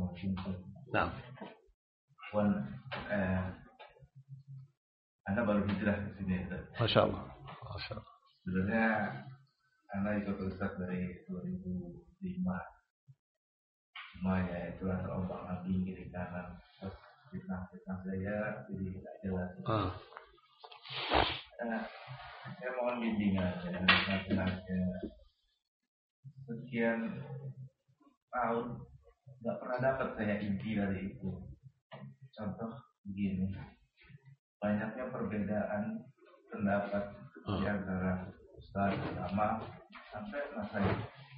Nah, Anda baru hijrah ke sini. Masya Allah. Sebenarnya Anda ikut Ustaz dari 2005. Cuma ya itulah terombang ambing kiri kanan. Terus fitnah saya jadi tidak jelas. Saya mohon bimbingan dan nasihatnya. Sekian tahun nggak pernah dapat saya inti dari itu. Contoh begini, banyaknya perbedaan pendapat di antara ustaz, ulama sampai masalah.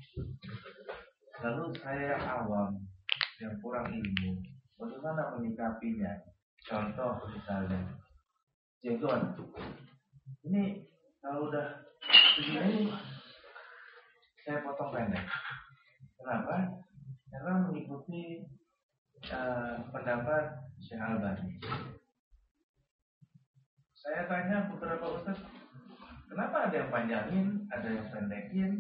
Lalu saya yang awam, yang kurang ilmu, bagaimana menyikapinya? Contoh misalnya, jenggot. Ini kalau udah begini, saya potong pendek. Kenapa? Karena mengikuti pendapat Syekh Albani. Saya tanya beberapa ustaz, kenapa ada yang panjangin, ada yang pendekin?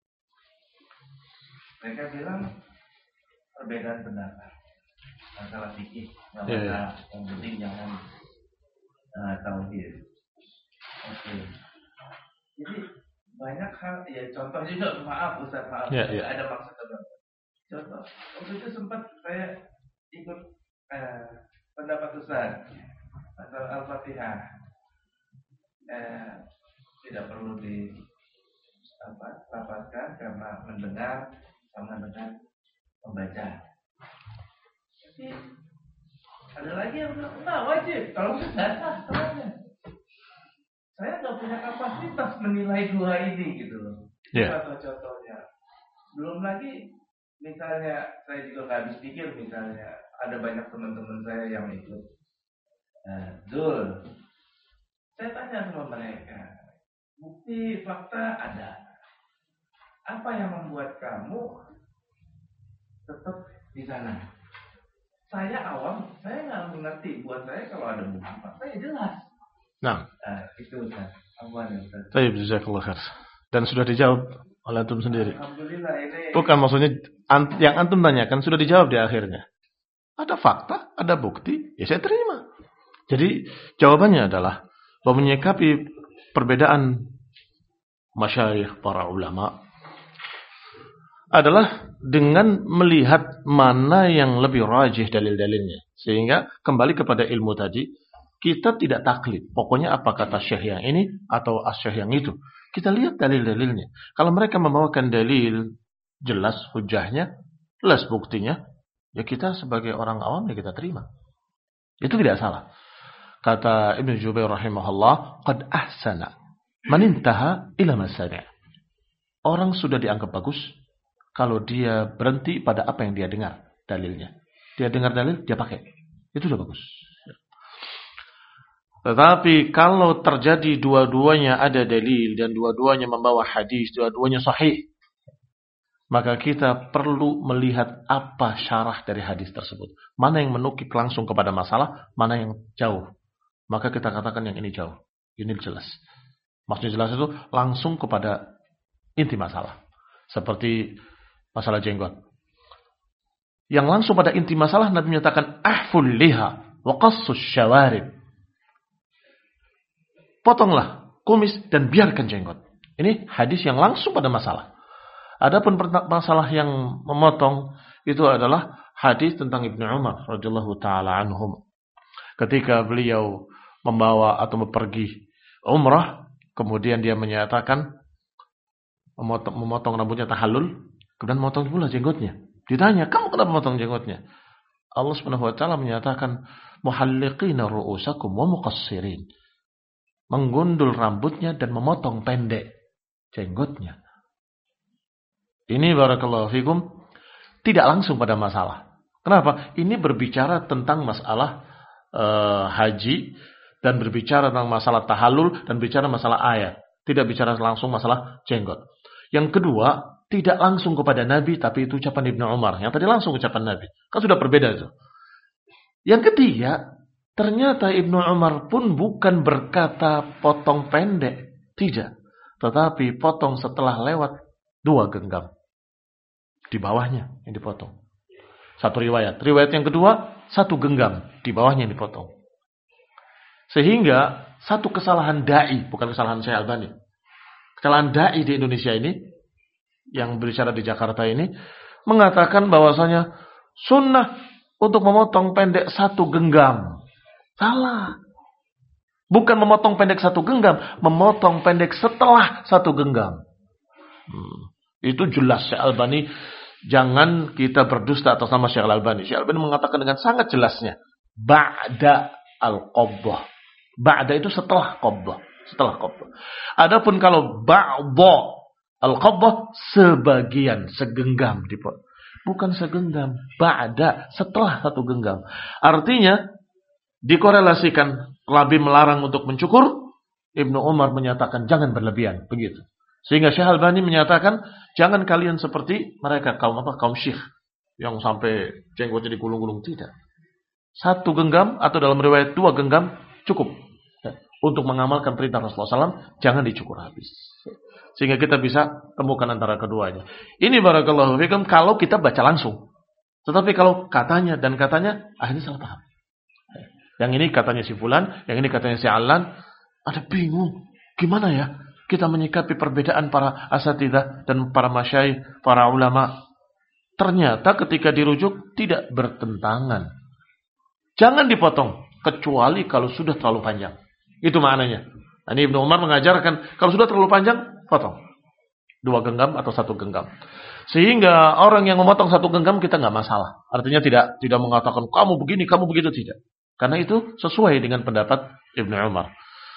Mereka bilang perbedaan pendapat, masalah fikih, masalah yang penting jangan tauhid. Oke. Jadi banyak hal, ya contoh juga, maaf Ustaz, ada maksud apa. Contoh, waktu itu sempat saya ikut pendapat Ustaz masalah Al-Fatihah. Tidak perlu dilapaskan karena mendengar sama dengan membaca. Jadi ada lagi yang bilang, wajib kalau nggak salahnya. Saya nggak punya kapasitas menilai dua ini gitu loh. Atau contohnya, belum lagi misalnya saya juga nggak habis pikir, misalnya ada banyak teman-teman saya yang ikut Zul. Saya tanya sama mereka, bukti fakta ada. Apa yang membuat kamu tetap di sana? Saya awam, saya nggak mengerti. Buat saya kalau ada bukti fakta ya jelas. Nah, itu Ustaz. Baik, jazakallah khair. Dan sudah dijawab oleh antum sendiri. Alhamdulillah ini. Bukan maksudnya yang antum tanyakan sudah dijawab di akhirnya. Ada fakta, ada bukti, ya saya terima. Jadi jawabannya adalah bahwa menyikapi perbedaan masyayikh para ulama adalah dengan melihat mana yang lebih rajih dalil-dalilnya. Sehingga kembali kepada ilmu tadi, kita tidak taklid. Pokoknya apa kata syekh yang ini atau syekh yang itu. Kita lihat dalil-dalilnya. Kalau mereka membawakan dalil jelas hujahnya, jelas buktinya, ya kita sebagai orang awam ya kita terima. Itu tidak salah. Kata Ibnu Jubair rahimahullah, qad ahsana man intaha ila ma sami'a. Orang sudah dianggap bagus kalau dia berhenti pada apa yang dia dengar dalilnya. Dia dengar dalil, dia pakai. Itu sudah bagus. Tetapi kalau terjadi dua-duanya ada dalil dan dua-duanya membawa hadis, dua-duanya sahih, maka kita perlu melihat apa syarah dari hadis tersebut. Mana yang menukik langsung kepada masalah, mana yang jauh. Maka kita katakan yang ini jauh, ini jelas. Maksudnya jelas itu langsung kepada inti masalah. Seperti masalah jenggot. Yang langsung pada inti masalah Nabi menyatakan ahful liha wa qassus syawarib. Potonglah kumis dan biarkan jenggot. Ini hadis yang langsung pada masalah. Adapun masalah yang memotong itu adalah hadis tentang Ibnu Umar radhiyallahu taala anhum. Ketika beliau membawa atau pergi umrah, kemudian dia menyatakan memotong rambutnya tahallul, kemudian memotong pula jenggotnya. Ditanya, "Kamu kenapa memotong jenggotnya?" Allah Subhanahu wa taala menyatakan, "Muhalliqina ru'usakum wa muqassirin." Menggundul rambutnya dan memotong pendek jenggotnya. Ini barakallahu fikum tidak langsung pada masalah. Kenapa? Ini berbicara tentang masalah haji dan berbicara tentang masalah tahallul dan bicara masalah ayat. Tidak bicara langsung masalah jenggot. Yang kedua, tidak langsung kepada Nabi tapi itu ucapan Ibnu Umar. Yang tadi langsung ucapan Nabi. Kan sudah berbeda itu. Yang ketiga, ternyata Ibnu Umar pun bukan berkata potong pendek. Tidak. Tetapi potong setelah lewat 2 genggam. Di bawahnya yang dipotong. Satu riwayat. Riwayat yang kedua, satu genggam. Di bawahnya yang dipotong. Sehingga satu kesalahan da'i, bukan kesalahan Syekh Albani. Kesalahan da'i di Indonesia ini, yang berbicara di Jakarta ini, mengatakan bahwasanya sunnah untuk memotong pendek satu genggam. Salah. Bukan memotong pendek satu genggam, memotong pendek setelah satu genggam. Itu jelas Syekh Albani. Jangan kita berdusta atas nama Syekh Albani. Syekh Albani mengatakan dengan sangat jelasnya, ba'da al-qabdah. Ba'da itu setelah qabdah. Setelah qabdah. Adapun kalau ba'da al-qabdah, sebagian, segenggam dipotong. Bukan segenggam, ba'da, setelah satu genggam. Artinya dikorelasikan Nabi melarang untuk mencukur, Ibnu Umar menyatakan jangan berlebihan, begitu. Sehingga Syekh Albani menyatakan jangan kalian seperti mereka kaum syikh yang sampai jenggotnya digulung-gulung, tidak. Satu genggam atau dalam riwayat dua genggam cukup untuk mengamalkan perintah Rasulullah SAW, jangan dicukur habis. Sehingga kita bisa temukan antara keduanya. Ini barakallahu fikum kalau kita baca langsung. Tetapi kalau katanya dan katanya, akhirnya salah paham. Yang ini katanya si fulan, yang ini katanya si alan, ada bingung. Gimana ya kita menyikapi perbedaan para asatidzah dan para masyayikh, para ulama? Ternyata ketika dirujuk tidak bertentangan. Jangan dipotong kecuali kalau sudah terlalu panjang. Itu maknanya. Ini Ibnu Umar mengajarkan kalau sudah terlalu panjang, potong. 2 genggam atau 1 genggam. Sehingga orang yang memotong 1 genggam kita nggak masalah. Artinya tidak mengatakan kamu begini, kamu begitu, tidak. Karena itu sesuai dengan pendapat Ibnu Umar.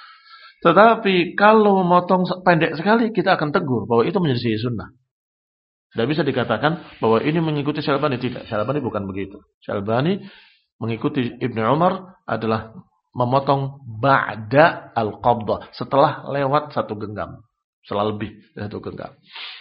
Tetapi kalau memotong pendek sekali, kita akan tegur bahwa itu menjadi sunnah. Tidak bisa dikatakan bahwa ini mengikuti Syekh Albani. Tidak, Syekh Albani bukan begitu. Syekh Albani mengikuti Ibnu Umar adalah memotong ba'da al-qabdah, setelah lewat 1 genggam. Setelah lebih dari 1 genggam.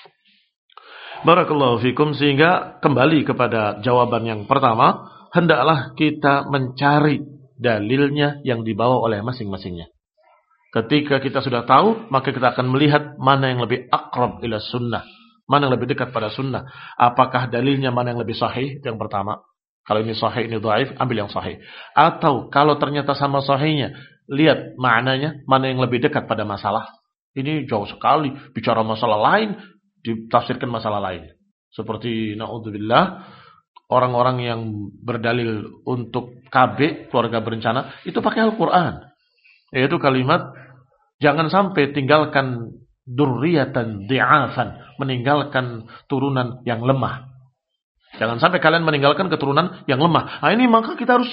Barakallahu fikum. Sehingga kembali kepada jawaban yang pertama, hendaklah kita mencari dalilnya yang dibawa oleh masing-masingnya. Ketika kita sudah tahu, maka kita akan melihat mana yang lebih aqrab ila sunnah, mana yang lebih dekat pada sunnah. Apakah dalilnya mana yang lebih sahih? Itu yang pertama. Kalau ini sahih, ini dhaif, ambil yang sahih. Atau kalau ternyata sama sahihnya, lihat maknanya mana yang lebih dekat pada masalah. Ini jauh sekali, bicara masalah lain, ditafsirkan masalah lain. Seperti na'udzubillah, orang-orang yang berdalil untuk KB, keluarga berencana, itu pakai Al-Quran. Yaitu kalimat, jangan sampai tinggalkan durriyatan di'afan, meninggalkan turunan yang lemah. Jangan sampai kalian meninggalkan keturunan yang lemah. Nah ini maka kita harus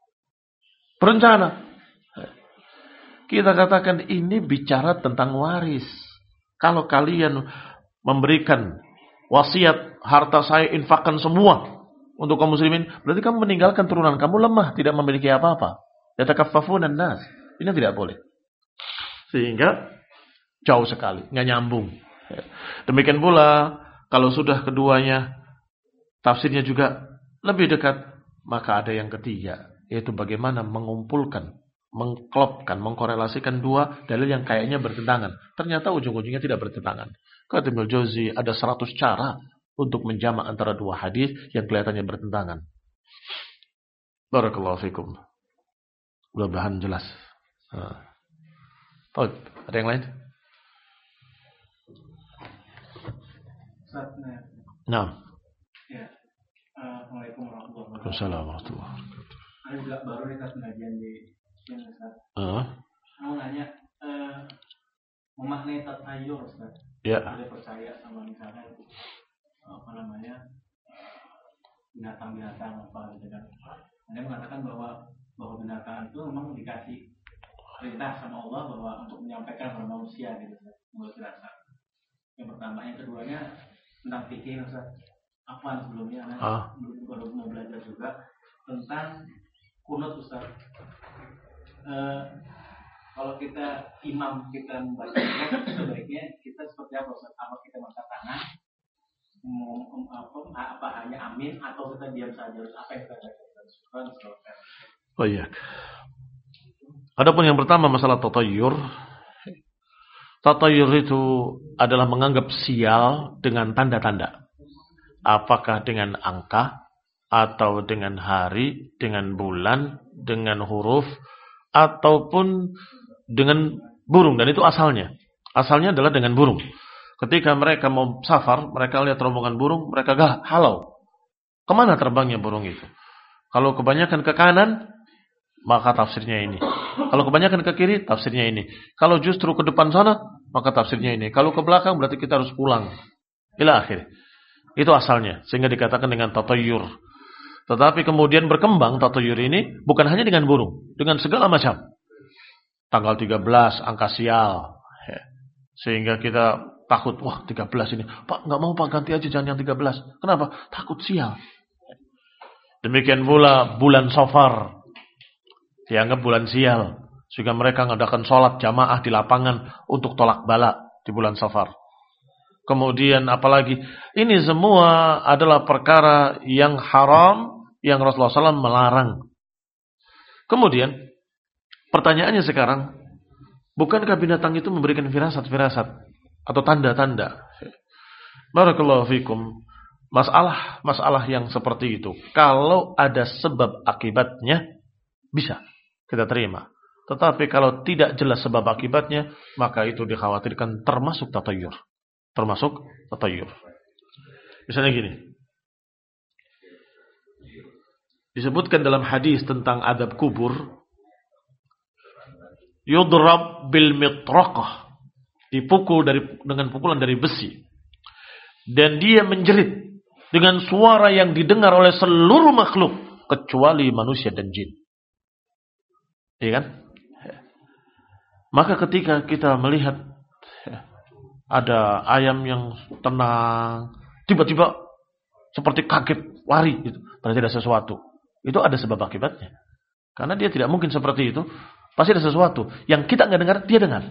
berencana. Kita katakan ini bicara tentang waris. Kalau kalian memberikan wasiat, harta saya infakkan semua untuk kaum muslimin, berarti kamu meninggalkan turunan kamu lemah, tidak memiliki apa-apa. Yatakaffafuna an-nas. Ini tidak boleh. Sehingga jauh sekali, nggak nyambung. Demikian pula kalau sudah keduanya tafsirnya juga lebih dekat, maka ada yang ketiga, yaitu bagaimana mengumpulkan, mengklopkan, mengkorelasikan dua dalil yang kayaknya bertentangan. Ternyata ujung-ujungnya tidak bertentangan. Kata Ibnu Jauzi, ada 100 cara untuk menjamak antara dua hadis yang kelihatannya bertentangan. Barakallahu fikum. Mudah-mudahan jelas. Ada yang lain? Nah. Ya. Assalamualaikum warahmatullahi wabarakatuh. Assalamualaikum. Ada juga baru kita pengajian di sini, Ustaz. Mau nanya, memaknai tatayur, Ustaz. Ya. Ada percaya sama misalnya binatang-binatang apa gitu kan. Anda mengatakan bahwa binatang itu memang dikasih perintah sama Allah bahwa untuk menyampaikan kepada manusia gitu, menurut rasa. Yang pertama, yang keduanya tentang fikih, Ustaz. Apa sebelumnya baru mau belajar juga tentang kunut, Ustaz. Kalau kita imam kita membaca sebaiknya kita seperti apa, Ustaz? Apa kita angkat tangan? Apa hanya amin atau kita diam saja? Apa yang kita lakukan? Oh iya. Adapun yang pertama masalah tatayur. Tatayur itu adalah menganggap sial dengan tanda-tanda. Apakah dengan angka, atau dengan hari, dengan bulan, dengan huruf, ataupun dengan burung. Dan itu asalnya. Asalnya adalah dengan burung. Ketika mereka mau safar, mereka lihat rombongan burung, mereka halau. Kemana terbangnya burung itu? Kalau kebanyakan ke kanan, maka tafsirnya ini. Kalau kebanyakan ke kiri, tafsirnya ini. Kalau justru ke depan sana, maka tafsirnya ini. Kalau ke belakang, berarti kita harus pulang. Ila akhir. Itu asalnya. Sehingga dikatakan dengan tatayyur. Tetapi kemudian berkembang tatayyur ini bukan hanya dengan burung. Dengan segala macam. Tanggal 13, angka sial. Sehingga kita takut. Wah, 13 ini. Pak, nggak mau Pak, ganti aja jangan yang 13. Kenapa? Takut sial. Demikian pula bulan Safar. Dianggap bulan sial. Sehingga mereka mengadakan sholat jamaah di lapangan untuk tolak bala di bulan Safar. Kemudian apalagi. Ini semua adalah perkara yang haram. Yang Rasulullah SAW melarang. Kemudian. Pertanyaannya sekarang. Bukankah binatang itu memberikan firasat-firasat. Atau tanda-tanda. Barakallahu fikum. Masalah yang seperti itu. Kalau ada sebab akibatnya. Bisa kita terima. Tetapi kalau tidak jelas sebab akibatnya, maka itu dikhawatirkan termasuk tatayyur. Termasuk tatayyur. Misalnya gini. Disebutkan dalam hadis tentang adab kubur. Yudrab bil mitraqah. Dipukul dengan pukulan dari besi. Dan dia menjerit dengan suara yang didengar oleh seluruh makhluk. Kecuali manusia dan jin. Iya kan? Maka ketika kita melihat ada ayam yang tenang, tiba-tiba seperti kaget, lari, gitu. Berarti ada sesuatu. Itu ada sebab akibatnya. Karena dia tidak mungkin seperti itu. Pasti ada sesuatu. Yang kita nggak dengar, dia dengar.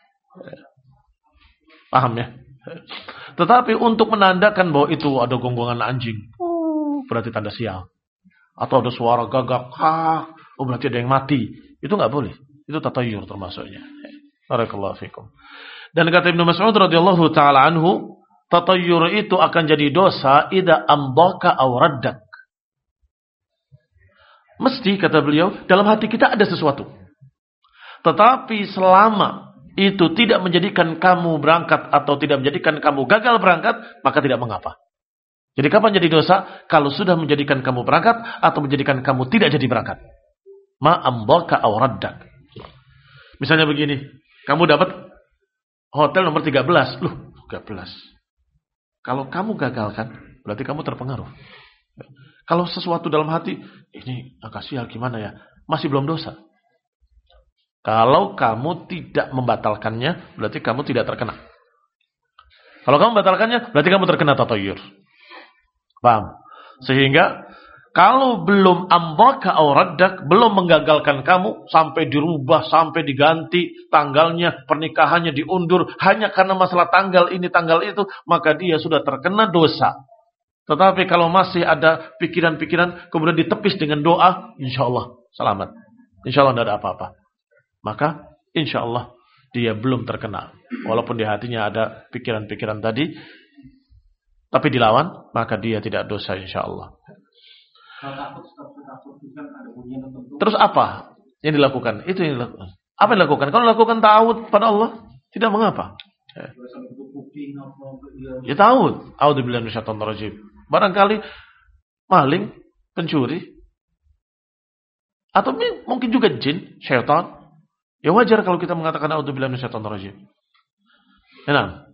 Paham ya? Tetapi untuk menandakan bahwa itu ada gonggongan anjing, berarti tanda sial. Atau ada suara gagak, berarti ada yang mati. Itu nggak boleh. Itu tatayyur termasuknya. Barakallahu fikum. Dan kata Ibnu Mas'ud radhiyallahu taala anhu, tatayyur itu akan jadi dosa idza amdaka aw raddak. Mesti kata beliau, dalam hati kita ada sesuatu. Tetapi selama itu tidak menjadikan kamu berangkat atau tidak menjadikan kamu gagal berangkat, maka tidak mengapa. Jadi kapan jadi dosa? Kalau sudah menjadikan kamu berangkat atau menjadikan kamu tidak jadi berangkat. Ma'amdaka aw raddak. Misalnya begini, kamu dapat hotel nomor 13. Loh, 13. Kalau kamu gagalkan, berarti kamu terpengaruh. Kalau sesuatu dalam hati, ini agak sial gimana ya? Masih belum dosa. Kalau kamu tidak membatalkannya, berarti kamu tidak terkena. Kalau kamu membatalkannya, berarti kamu terkena tatayyur. Paham? Sehingga kalau belum amdaka aw raddak, belum menggagalkan kamu sampai dirubah, sampai diganti tanggalnya, pernikahannya diundur hanya karena masalah tanggal ini, tanggal itu, maka dia sudah terkena dosa. Tetapi kalau masih ada pikiran-pikiran kemudian ditepis dengan doa, insyaallah selamat. Insyaallah tidak ada apa-apa. Maka insyaallah dia belum terkena. Walaupun di hatinya ada pikiran-pikiran tadi, tapi dilawan, maka dia tidak dosa insyaallah. Terus apa yang dilakukan? Itu yang dilakukan. Apa yang dilakukan? Kalau dilakukan ta'awud pada Allah, tidak mengapa. Ya ta'awud. A'udzubillahi minasyaitonir rajim. Barangkali maling, pencuri, atau mungkin juga jin, syaitan. Ya wajar kalau kita mengatakan a'udzubillahi minasyaitonir rajim. Nah,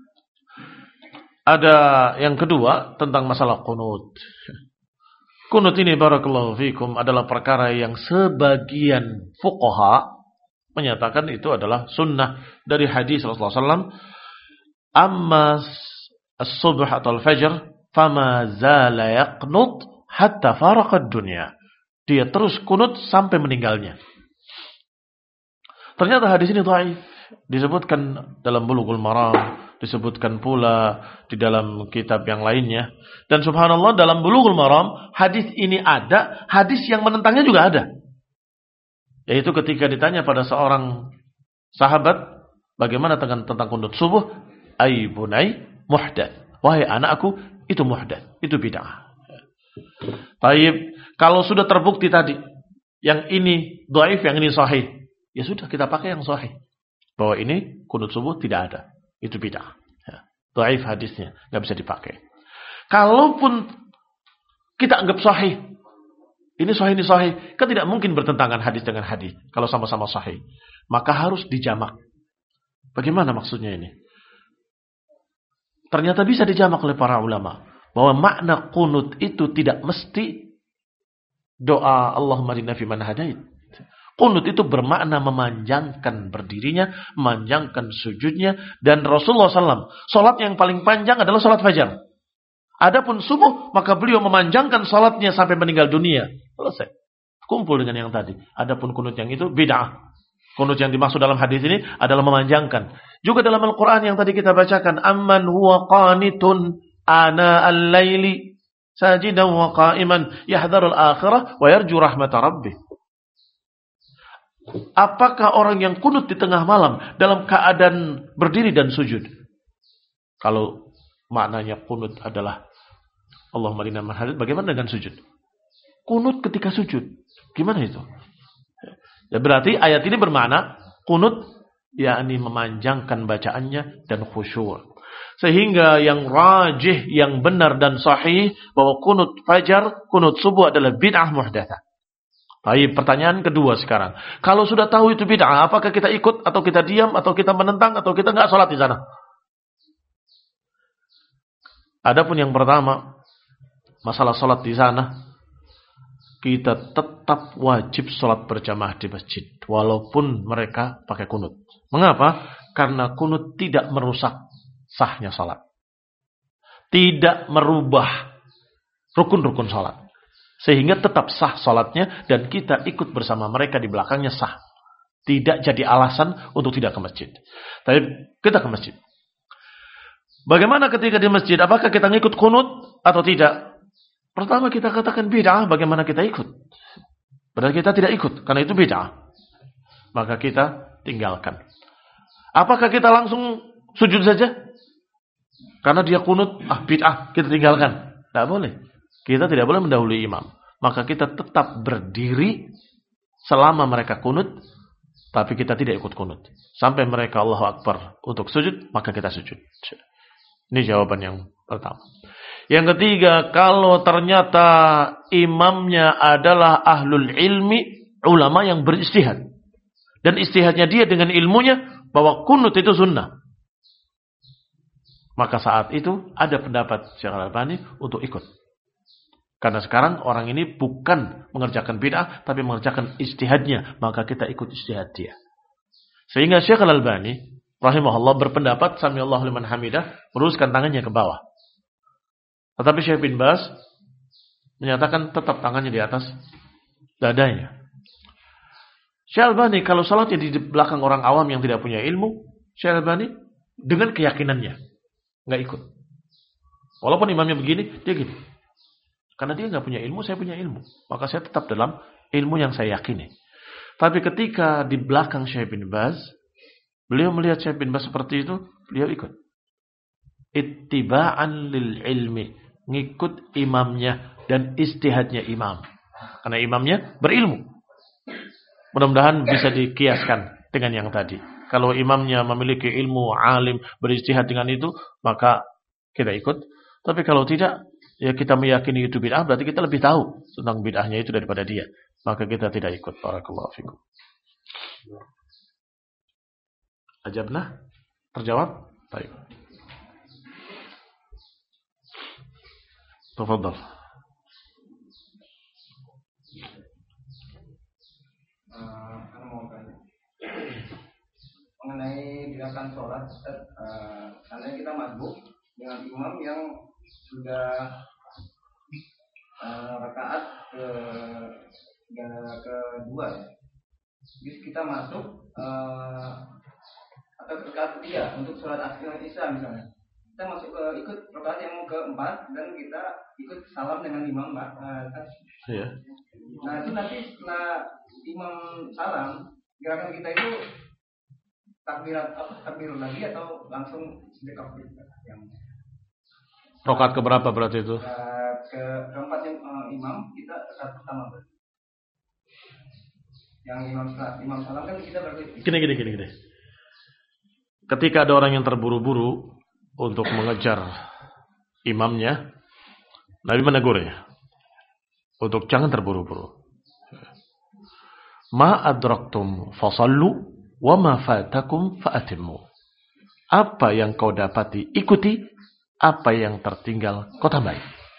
ada yang kedua tentang masalah qunut. Qunut ini barakallahu fikum adalah perkara yang sebagian fuqaha menyatakan itu adalah sunnah dari hadis Rasulullah SAW. Amma as-subh atau al-fajr fama zala yaqnut hatta faraqad dunya. Dia terus kunut sampai meninggalnya. Ternyata hadis ini dhaif. Disebutkan dalam Bulughul Maram, disebutkan pula di dalam kitab yang lainnya. Dan subhanallah dalam Bulughul Maram hadis ini ada, hadis yang menentangnya juga ada. Yaitu ketika ditanya pada seorang sahabat, bagaimana tentang kunut subuh? Ai bunai muhdath. Wahai anakku, itu muhdath, itu bid'ah. Taib, kalau sudah terbukti tadi, yang ini dhaif, yang ini sahih, ya sudah kita pakai yang sahih. Bahwa ini kunut subuh tidak ada. Itu bid'ah. Ya. Dhaif hadisnya, nggak bisa dipakai. Kalaupun kita anggap sahih, ini sahih, kan tidak mungkin bertentangan hadis dengan hadis. Kalau sama-sama sahih, maka harus dijamak. Bagaimana maksudnya ini? Ternyata bisa dijamak oleh para ulama. Bahwa makna kunut itu tidak mesti doa Allahumma hdina fiman hadait. Kunut itu bermakna memanjangkan berdirinya, memanjangkan sujudnya. Dan Rasulullah SAW, salat yang paling panjang adalah salat fajar. Adapun subuh, maka beliau memanjangkan salatnya sampai meninggal dunia. Selesai. Kumpul dengan yang tadi. Adapun kunut yang itu bid'ah. Kunut yang dimaksud dalam hadis ini adalah memanjangkan. Juga dalam Al-Quran yang tadi kita bacakan. Amman huwa qanitun ana al-laili sajidan wa qa'iman yahdharul akhirah wa yarju rahmata rabbih. Apakah orang yang kunut di tengah malam dalam keadaan berdiri dan sujud? Kalau maknanya kunut adalah Allahumma hdina fiman hadait, bagaimana dengan sujud? Kunut ketika sujud. Gimana itu? Ya, berarti ayat ini bermakna kunut yakni memanjangkan bacaannya dan khusyuk. Sehingga yang rajih, yang benar dan sahih bahwa kunut fajar, kunut subuh adalah bid'ah muhdatsah. Baik, pertanyaan kedua sekarang. Kalau sudah tahu itu bid'ah, apakah kita ikut atau kita diam atau kita menentang atau kita enggak sholat di sana? Adapun yang pertama, masalah sholat di sana, kita tetap wajib sholat berjamaah di masjid. Walaupun mereka pakai kunut. Mengapa? Karena kunut tidak merusak sahnya sholat. Tidak merubah rukun-rukun sholat. Sehingga tetap sah sholatnya dan kita ikut bersama mereka di belakangnya sah. Tidak jadi alasan untuk tidak ke masjid. Tapi kita ke masjid. Bagaimana ketika di masjid? Apakah kita ngikut kunut atau tidak? Pertama kita katakan bid'ah, bagaimana kita ikut? Berarti kita tidak ikut, karena itu bid'ah. Maka kita tinggalkan. Apakah kita langsung sujud saja? Karena dia kunut, bid'ah, kita tinggalkan. Tidak boleh. Kita tidak boleh mendahului imam. Maka kita tetap berdiri selama mereka kunut, tapi kita tidak ikut kunut. Sampai mereka Allahu Akbar untuk sujud, maka kita sujud. Ini jawaban yang pertama. Yang ketiga, kalau ternyata imamnya adalah ahlul ilmi, ulama yang berijtihad. Dan ijtihadnya dia dengan ilmunya bahwa kunut itu sunnah. Maka saat itu ada pendapat Syekh Al-Albani untuk ikut. Karena sekarang orang ini bukan mengerjakan bid'ah, tapi mengerjakan ijtihadnya. Maka kita ikut ijtihad dia. Sehingga Syekh Al-Albani rahimahullah berpendapat samiallahu liman hamidah, meluruskan tangannya ke bawah. Tetapi Syekh bin Baz menyatakan tetap tangannya di atas dadanya. Syekh Al-Albani kalau salatnya di belakang orang awam yang tidak punya ilmu, Syekh Al-Albani dengan keyakinannya nggak ikut. Walaupun imamnya begini, dia gini. Karena dia nggak punya ilmu, saya punya ilmu. Maka saya tetap dalam ilmu yang saya yakini. Tapi ketika di belakang Syekh bin Baz, beliau melihat Syekh bin Baz seperti itu, beliau ikut. Ittiba'an lil ilmi. Ngikut imamnya dan ijtihadnya imam. Karena imamnya berilmu. Mudah-mudahan bisa dikiaskan dengan yang tadi. Kalau imamnya memiliki ilmu, alim, berijtihad dengan itu, maka kita ikut. Tapi kalau tidak, ya kita meyakini itu bid'ah, berarti kita lebih tahu tentang bid'ahnya itu daripada dia. Maka kita tidak ikut. Barakallahu fikum. Ajabna? Terjawab? Baik. Tafadhal. Mengenai gerakan sholat, seandainya kita masbuk dengan imam yang sudah rakaat kedua, ya. Jadi kita masuk atau rakaat ketiga untuk sholat asar isya misalnya. Kita masuk ikut rakaat yang keempat dan kita ikut salam dengan imam, Pak. Iya. Nah itu nanti setelah imam salam, gerakan kita itu takbir lagi atau langsung yang rakaat keberapa berarti itu? Keempat yang imam kita rakaat pertama berarti. Yang imam salam kan kita berarti. Gini. Ketika ada orang yang terburu-buru untuk mengejar imamnya, Nabi menegurnya untuk jangan terburu-buru. Ma adraktum fasallu wa ma fatakum faatimmu. Apa yang kau dapati ikuti, apa yang tertinggal kau tambahi.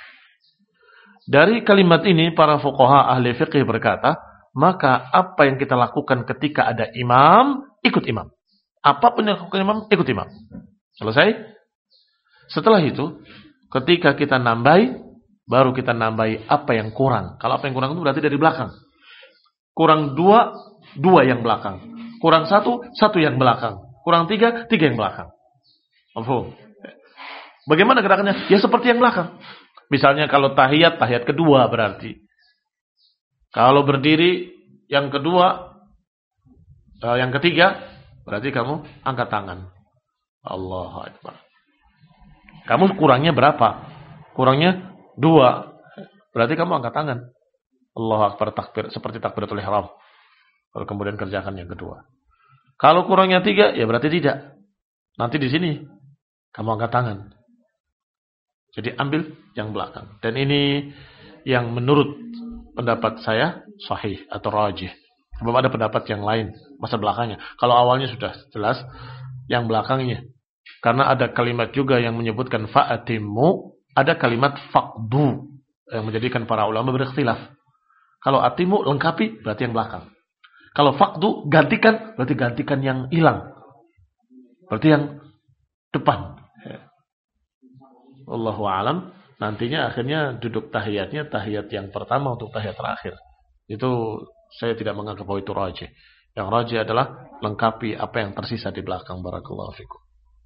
Dari kalimat ini para fuqaha ahli fiqih berkata, maka apa yang kita lakukan ketika ada imam, ikut imam. Apapun yang dilakukan imam, ikut imam. Selesai? Setelah itu, ketika kita nambahi, baru kita nambahi apa yang kurang. Kalau apa yang kurang itu berarti dari belakang. Kurang 2 yang belakang. Kurang 1 yang belakang. Kurang 3 yang belakang. Mafhum? Bagaimana gerakannya? Ya seperti yang belakang. Misalnya kalau tahiyat kedua berarti. Kalau berdiri yang kedua, yang ketiga, berarti kamu angkat tangan. Allahu Akbar. Kamu kurangnya berapa? Kurangnya 2. Berarti kamu angkat tangan. Allahu Akbar, takbir, seperti takbiratul ihram. Lalu kemudian kerjakan yang kedua. Kalau kurangnya 3, ya berarti tidak. Nanti di sini kamu angkat tangan. Jadi ambil yang belakang. Dan ini yang menurut pendapat saya sahih atau rajih. Belum ada pendapat yang lain masa belakangnya. Kalau awalnya sudah jelas, yang belakangnya. Karena ada kalimat juga yang menyebutkan fa'atimu, ada kalimat faqdu yang menjadikan para ulama berikhtilaf. Kalau atimu lengkapi berarti yang belakang. Kalau faqdu gantikan berarti gantikan yang hilang. Berarti yang depan. Wallahu a'lam. Nantinya akhirnya duduk tahiyatnya tahiyat yang pertama untuk tahiyat terakhir. Itu saya tidak menganggap bahwa itu rajih. Yang rajih adalah lengkapi apa yang tersisa di belakang. Barakallahu fikum.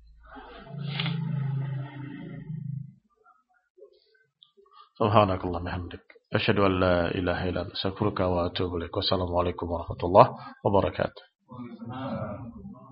Subhanakallah bihamdik. Asyhadu an la ilaha illa anta astaghfiruka wa atubu ilaik. Wassalamualaikum warahmatullahi wabarakatuh.